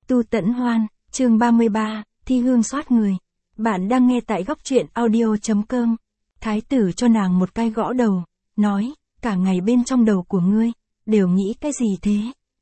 Tu Tẫn Hoan, chương 33, thi hương soát người. Bạn đang nghe tại góc truyện audio.com. Thái tử cho nàng một cái gõ đầu, nói, cả ngày bên trong đầu của ngươi, đều nghĩ cái gì thế?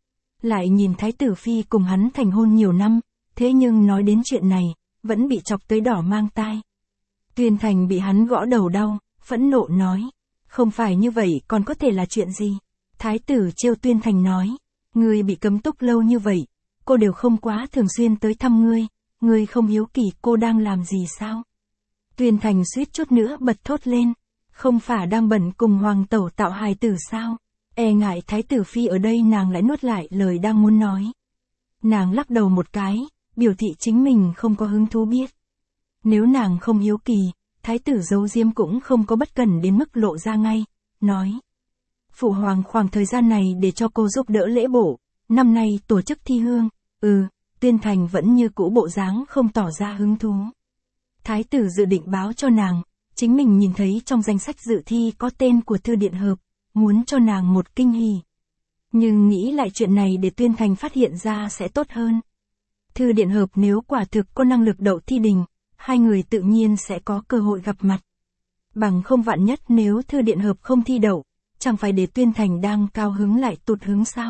Lại nhìn thái tử phi cùng hắn thành hôn nhiều năm, thế nhưng nói đến chuyện này, vẫn bị chọc tới đỏ mang tai. Tuyên Thành bị hắn gõ đầu đau, phẫn nộ nói, không phải như vậy còn có thể là chuyện gì? Thái tử trêu Tuyên Thành nói, ngươi bị cấm túc lâu như vậy, cô đều không quá thường xuyên tới thăm ngươi không hiếu kỳ cô đang làm gì sao? Tuyên Thành suýt chút nữa bật thốt lên, không phải đang bận cùng hoàng tẩu tạo hài tử sao? E ngại thái tử phi ở đây nàng lại nuốt lại lời đang muốn nói. Nàng lắc đầu một cái, biểu thị chính mình không có hứng thú biết. Nếu nàng không hiếu kỳ, thái tử giấu diếm cũng không có bất cẩn đến mức lộ ra ngay, nói. Phụ hoàng khoảng thời gian này để cho cô giúp đỡ lễ bộ, năm nay tổ chức thi hương, Tuyên Thành vẫn như cũ bộ dáng không tỏ ra hứng thú. Thái tử dự định báo cho nàng, chính mình nhìn thấy trong danh sách dự thi có tên của Thư Điện Hợp, muốn cho nàng một kinh hỉ. Nhưng nghĩ lại chuyện này để Tuyên Thành phát hiện ra sẽ tốt hơn. Thư Điện Hợp nếu quả thực có năng lực đậu thi đình, hai người tự nhiên sẽ có cơ hội gặp mặt. Bằng không vạn nhất nếu Thư Điện Hợp không thi đậu, chẳng phải để Tuyên Thành đang cao hứng lại tụt hứng sao?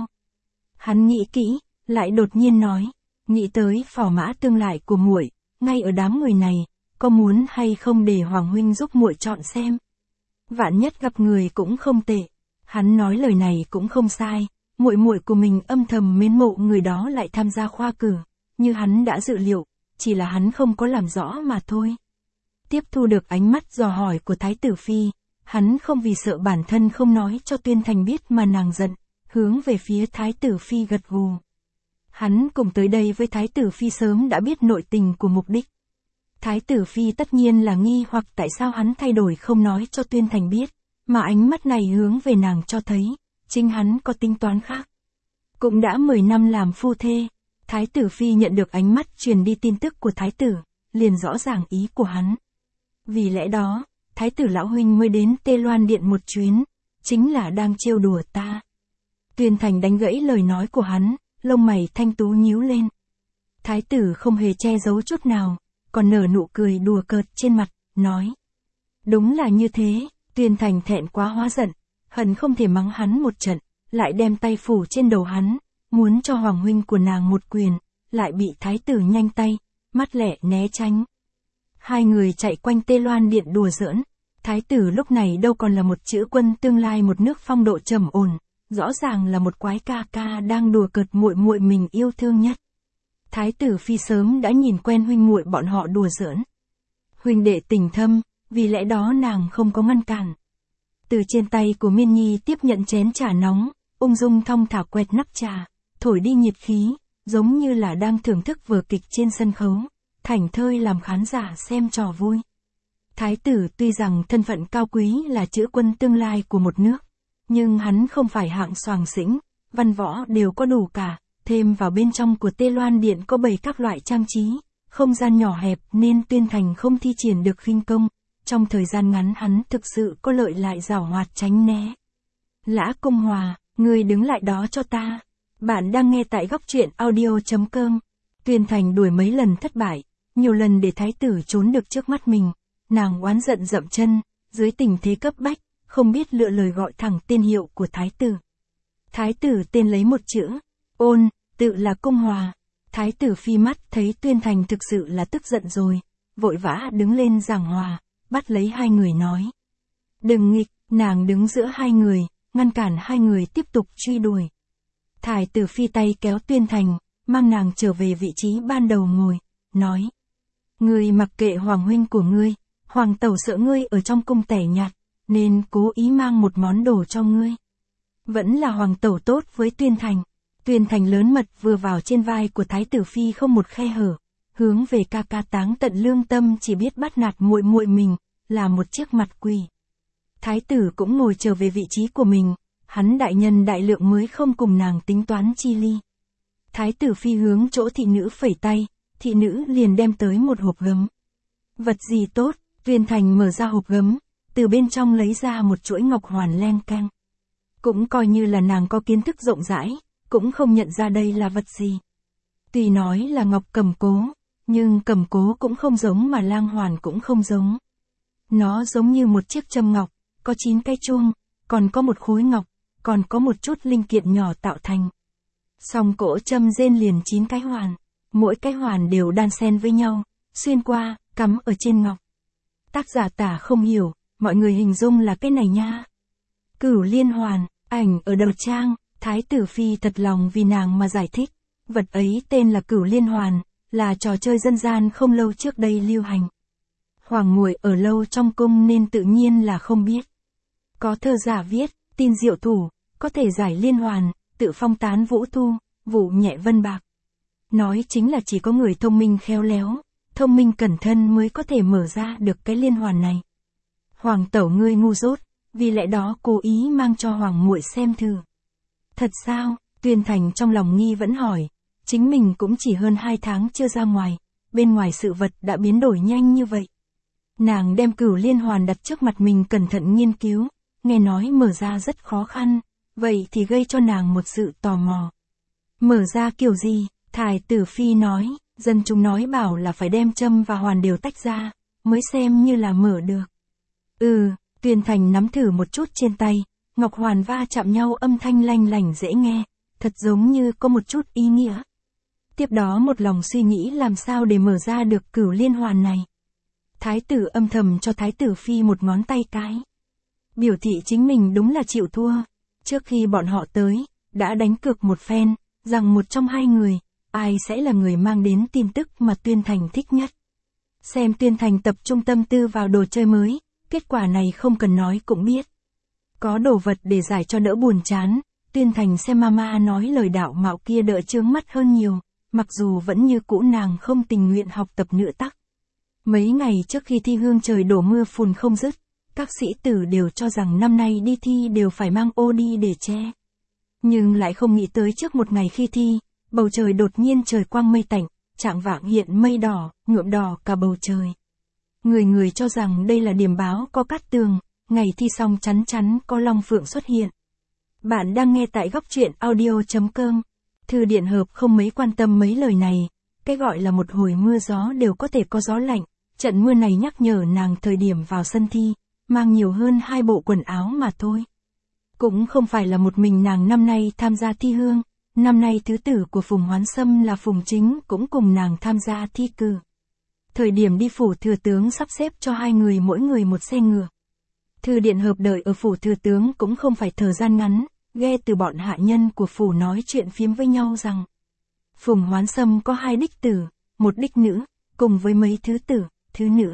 Hắn nghĩ kỹ, lại đột nhiên nói, nghĩ tới phò mã tương lai của muội, ngay ở đám người này, có muốn hay không để hoàng huynh giúp muội chọn xem? Vạn nhất gặp người cũng không tệ. Hắn nói lời này cũng không sai, muội của mình âm thầm mến mộ người đó lại tham gia khoa cử, như hắn đã dự liệu, chỉ là hắn không có làm rõ mà thôi. Tiếp thu được ánh mắt dò hỏi của thái tử phi, hắn không vì sợ bản thân không nói cho Tuyên Thành biết mà nàng giận, hướng về phía thái tử phi gật gù. Hắn cùng tới đây với thái tử phi sớm đã biết nội tình của mục đích. Thái tử phi tất nhiên là nghi hoặc tại sao hắn thay đổi không nói cho Tuyên Thành biết, mà ánh mắt này hướng về nàng cho thấy, chính hắn có tính toán khác. Cũng đã 10 năm làm phu thê, thái tử phi nhận được ánh mắt truyền đi tin tức của thái tử, liền rõ ràng ý của hắn. Vì lẽ đó, thái tử lão huynh mới đến Tê Loan Điện một chuyến, chính là đang trêu đùa ta. Tuyên Thành đánh gãy lời nói của hắn, lông mày thanh tú nhíu lên. Thái tử không hề che giấu chút nào, còn nở nụ cười đùa cợt trên mặt, nói. Đúng là như thế, Tuyên Thành thẹn quá hóa giận, hận không thể mắng hắn một trận, lại đem tay phủ trên đầu hắn, muốn cho hoàng huynh của nàng một quyền, lại bị thái tử nhanh tay, mắt lẹ né tránh. Hai người chạy quanh Tê Loan Điện đùa giỡn, thái tử lúc này đâu còn là một chữ quân tương lai một nước phong độ trầm ổn, rõ ràng là một quái ca ca đang đùa cợt muội mình yêu thương nhất. Thái tử phi sớm đã nhìn quen huynh muội bọn họ đùa giỡn. Huynh đệ tình thâm, vì lẽ đó nàng không có ngăn cản. Từ trên tay của Miên Nhi tiếp nhận chén trà nóng, ung dung thong thả quẹt nắp trà, thổi đi nhiệt khí, giống như là đang thưởng thức vở kịch trên sân khấu, thảnh thơi làm khán giả xem trò vui. Thái tử tuy rằng thân phận cao quý là chữ quân tương lai của một nước, nhưng hắn không phải hạng soàng xĩnh, văn võ đều có đủ cả, thêm vào bên trong của Tê Loan Điện có bày các loại trang trí, không gian nhỏ hẹp nên Tuyên Thành không thi triển được khinh công, trong thời gian ngắn hắn thực sự có lợi lại giảo hoạt tránh né. Lã Công Hòa, ngươi đứng lại đó cho ta. Bạn đang nghe tại góc truyện audio.com. Tuyên Thành đuổi mấy lần thất bại, nhiều lần để thái tử trốn được trước mắt mình, nàng oán giận dậm chân, dưới tình thế cấp bách, không biết lựa lời gọi thẳng tên hiệu của thái tử. Thái tử tên lấy một chữ, Ôn, tự là Công Hòa. Thái tử phi mắt thấy Tuyên Thành thực sự là tức giận rồi, vội vã đứng lên giảng hòa, bắt lấy hai người nói. Đừng nghịch, nàng đứng giữa hai người, ngăn cản hai người tiếp tục truy đuổi. Thái tử phi tay kéo Tuyên Thành, mang nàng trở về vị trí ban đầu ngồi, nói. Ngươi mặc kệ hoàng huynh của ngươi, hoàng tẩu sợ ngươi ở trong cung tẻ nhạt, nên cố ý mang một món đồ cho ngươi. Vẫn là hoàng tẩu tốt với Tuyên Thành. Tuyên Thành lớn mật vừa vào trên vai của thái tử phi không một khe hở, hướng về ca ca táng tận lương tâm chỉ biết bắt nạt muội mình, là một chiếc mặt quỷ. Thái tử cũng ngồi trở về vị trí của mình, hắn đại nhân đại lượng mới không cùng nàng tính toán chi ly. Thái tử phi hướng chỗ thị nữ phẩy tay, thị nữ liền đem tới một hộp gấm. Vật gì tốt? Tuyên Thành mở ra hộp gấm, từ bên trong lấy ra một chuỗi ngọc hoàn leng keng. Cũng coi như là nàng có kiến thức rộng rãi, cũng không nhận ra đây là vật gì. Tuy nói là ngọc cầm cố, nhưng cầm cố cũng không giống mà lang hoàn cũng không giống. Nó giống như một chiếc châm ngọc, có 9 cái chuông, còn có một khối ngọc, còn có một chút linh kiện nhỏ tạo thành. Song cỗ châm rên liền 9 cái hoàn, mỗi cái hoàn đều đan xen với nhau, xuyên qua, cắm ở trên ngọc. Tác giả tả không hiểu, mọi người hình dung là cái này nha. Cửu liên hoàn, ảnh ở đầu trang, Thái tử Phi thật lòng vì nàng mà giải thích. Vật ấy tên là cửu liên hoàn, là trò chơi dân gian không lâu trước đây lưu hành. Hoàng muội ở lâu trong cung nên tự nhiên là không biết. Có thơ giả viết, tin diệu thủ, có thể giải liên hoàn, tự phong tán vũ thu, vụ nhẹ vân bạc. Nói chính là chỉ có người thông minh khéo léo, thông minh cẩn thận mới có thể mở ra được cái liên hoàn này. Hoàng tẩu ngươi ngu dốt, vì lẽ đó cố ý mang cho hoàng muội xem thử. Thật sao? Tuyên Thành trong lòng nghi vẫn hỏi, chính mình cũng chỉ hơn 2 tháng chưa ra ngoài, bên ngoài sự vật đã biến đổi nhanh như vậy. Nàng đem cửu liên hoàn đặt trước mặt mình cẩn thận nghiên cứu, nghe nói mở ra rất khó khăn, vậy thì gây cho nàng một sự tò mò. Mở ra kiểu gì? Thái tử Phi nói, dân chúng nói bảo là phải đem châm và hoàn đều tách ra, mới xem như là mở được. Tuyên Thành nắm thử một chút trên tay, ngọc hoàn va chạm nhau âm thanh lanh lảnh dễ nghe, thật giống như có một chút ý nghĩa. Tiếp đó một lòng suy nghĩ làm sao để mở ra được cửu liên hoàn này. Thái tử âm thầm cho Thái tử Phi một ngón tay cái. Biểu thị chính mình đúng là chịu thua. Trước khi bọn họ tới, đã đánh cược một phen, rằng một trong hai người, ai sẽ là người mang đến tin tức mà Tuyên Thành thích nhất. Xem Tuyên Thành tập trung tâm tư vào đồ chơi mới, kết quả này không cần nói cũng biết. Có đồ vật để giải cho đỡ buồn chán, Tuyên Thành xem mama nói lời đạo mạo kia đỡ chướng mắt hơn nhiều, mặc dù vẫn như cũ nàng không tình nguyện học tập nữa tắc. Mấy ngày trước khi thi hương trời đổ mưa phùn không dứt, các sĩ tử đều cho rằng năm nay đi thi đều phải mang ô đi để che. Nhưng lại không nghĩ tới trước một ngày khi thi, bầu trời đột nhiên trời quang mây tạnh, chạng vạng hiện mây đỏ, nhuộm đỏ cả bầu trời. Người người cho rằng đây là điểm báo có cát tường, ngày thi xong chắn chắn có long phượng xuất hiện. Bạn đang nghe tại góc truyện audio.com. Thư Điện Hợp không mấy quan tâm mấy lời này, cái gọi là một hồi mưa gió đều có thể có gió lạnh, trận mưa này nhắc nhở nàng thời điểm vào sân thi, mang nhiều hơn 2 bộ quần áo mà thôi. Cũng không phải là một mình nàng năm nay tham gia thi hương, năm nay thứ tử của Phùng Hoán Sâm là Phùng Chính cũng cùng nàng tham gia thi cử. Thời điểm đi phủ thừa tướng sắp xếp cho 2 người mỗi người một xe ngựa. Thư Điện Hợp đợi ở phủ thừa tướng cũng không phải thời gian ngắn, nghe từ bọn hạ nhân của phủ nói chuyện phiếm với nhau rằng Phùng Hoán Sâm có 2 đích tử, 1 đích nữ, cùng với mấy thứ tử, thứ nữ.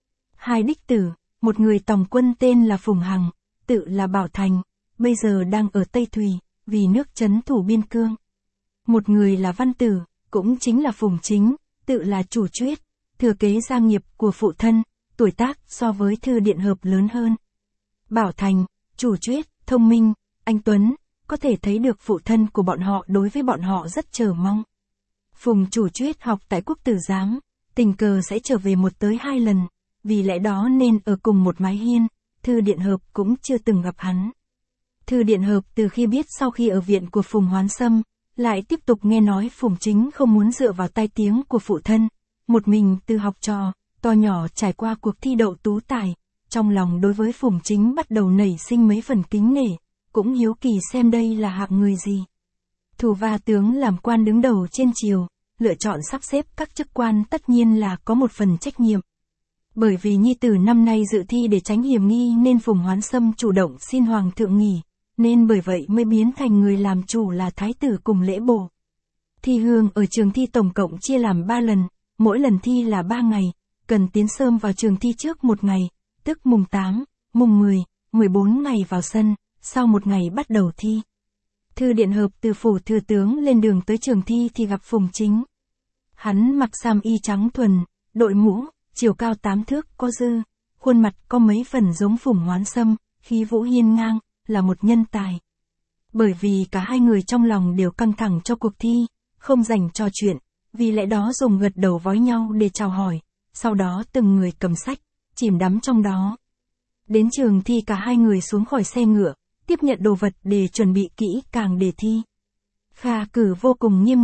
2 đích tử, một người tòng quân tên là Phùng Hằng, tự là Bảo Thành, bây giờ đang ở Tây Thùy, vì nước trấn thủ biên cương. Một người là Văn Tử, cũng chính là Phùng Chính, tự là Chủ Chuyết, thừa kế gia nghiệp của phụ thân, tuổi tác so với Thư Điện Hợp lớn hơn. Bảo Thành, Chủ Chuyết, thông minh, anh Tuấn, có thể thấy được phụ thân của bọn họ đối với bọn họ rất chờ mong. Phùng Chủ Chuyết học tại Quốc Tử Giám, tình cờ sẽ trở về 1 tới 2 lần, vì lẽ đó nên ở cùng một mái hiên, Thư Điện Hợp cũng chưa từng gặp hắn. Thư Điện Hợp từ khi biết sau khi ở viện của Phùng Hoán Sâm, lại tiếp tục nghe nói Phùng Chính không muốn dựa vào tai tiếng của phụ thân, một mình từ học trò, to nhỏ trải qua cuộc thi đậu tú tài, trong lòng đối với Phùng Chính bắt đầu nảy sinh mấy phần kính nể, cũng hiếu kỳ xem đây là hạng người gì. Thủ va tướng làm quan đứng đầu trên triều, lựa chọn sắp xếp các chức quan tất nhiên là có một phần trách nhiệm. Bởi vì nhi tử năm nay dự thi để tránh hiểm nghi nên Phùng Hoán Sâm chủ động xin hoàng thượng nghỉ, nên bởi vậy mới biến thành người làm chủ là thái tử cùng lễ bổ. Thi hương ở trường thi tổng cộng chia làm 3 lần, mỗi lần thi là 3 ngày, cần tiến sớm vào trường thi trước 1 ngày, tức mùng 8, mùng 10, 14 ngày vào sân, sau 1 ngày bắt đầu thi. Thư Điện Hợp từ phủ thừa tướng lên đường tới trường thi thì gặp Phùng Chính. Hắn mặc sam y trắng thuần, đội mũ, chiều cao 8 thước có dư, khuôn mặt có mấy phần giống Phùng Hoán Sâm, khí vũ hiên ngang, là một nhân tài. Bởi vì cả hai người trong lòng đều căng thẳng cho cuộc thi, không dành trò chuyện, vì lẽ đó dùng gật đầu vói nhau để chào hỏi, sau đó từng người cầm sách, chìm đắm trong đó. Đến trường thi cả hai người xuống khỏi xe ngựa, tiếp nhận đồ vật để chuẩn bị kỹ càng đề thi. Khả cử vô cùng nghiêm ngặt,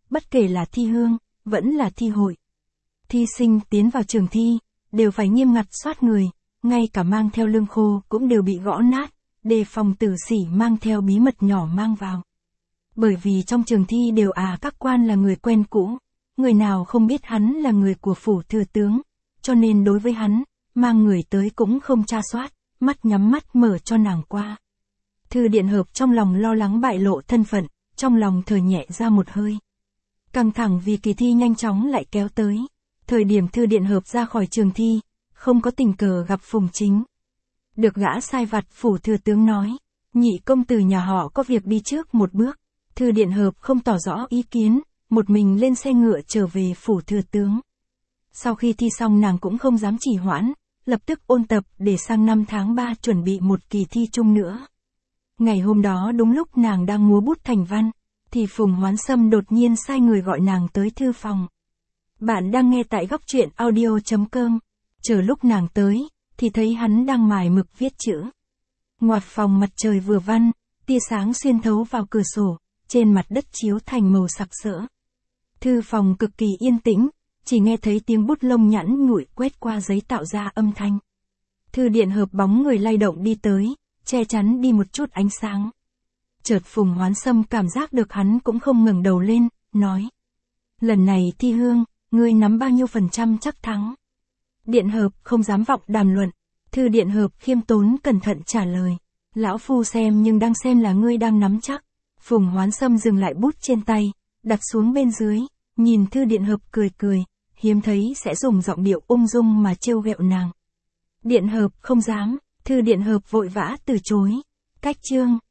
bất kể là thi hương, vẫn là thi hội. Thi sinh tiến vào trường thi, đều phải nghiêm ngặt soát người, ngay cả mang theo lương khô cũng đều bị gõ nát, đề phòng tử sĩ mang theo bí mật nhỏ mang vào. Bởi vì trong trường thi đều các quan là người quen cũ, người nào không biết hắn là người của phủ thừa tướng, cho nên đối với hắn, mang người tới cũng không tra soát, mắt nhắm mắt mở cho nàng qua. Thư Điện Hợp trong lòng lo lắng bại lộ thân phận, trong lòng thở nhẹ ra một hơi. Căng thẳng vì kỳ thi nhanh chóng lại kéo tới. Thời điểm Thư Điện Hợp ra khỏi trường thi, không có tình cờ gặp Phùng Chính. Được gã sai vặt phủ thừa tướng nói, nhị công tử nhà họ có việc đi trước một bước. Thư Điện Hợp không tỏ rõ ý kiến, một mình lên xe ngựa trở về phủ thừa tướng. Sau khi thi xong nàng cũng không dám trì hoãn, lập tức ôn tập để sang năm tháng 3 chuẩn bị một kỳ thi chung nữa. Ngày hôm đó đúng lúc nàng đang múa bút thành văn, thì Phùng Hoán Sâm đột nhiên sai người gọi nàng tới thư phòng. Bạn đang nghe tại góc truyện audio.com. Chờ lúc nàng tới, thì thấy hắn đang mài mực viết chữ. Ngoặt phòng mặt trời vừa văn, tia sáng xuyên thấu vào cửa sổ, trên mặt đất chiếu thành màu sặc sỡ. Thư phòng cực kỳ yên tĩnh, chỉ nghe thấy tiếng bút lông nhẵn nhụi quét qua giấy tạo ra âm thanh. Thư Điện Hợp bóng người lay động đi tới, che chắn đi một chút ánh sáng. Chợt Phùng Hoán Sâm cảm giác được hắn cũng không ngẩng đầu lên, nói. Lần này thi hương, ngươi nắm bao nhiêu % chắc thắng? Điện Hợp không dám vọng đàm luận. Thư Điện Hợp khiêm tốn cẩn thận trả lời. Lão phu xem nhưng đang xem là ngươi đang nắm chắc. Phùng Hoán Sâm dừng lại bút trên tay, đặt xuống bên dưới, nhìn Thư Điện Hợp cười cười, hiếm thấy sẽ dùng giọng điệu ung dung mà trêu ghẹo nàng. Điện Hợp không dám, Thư Điện Hợp vội vã từ chối. Cách chương.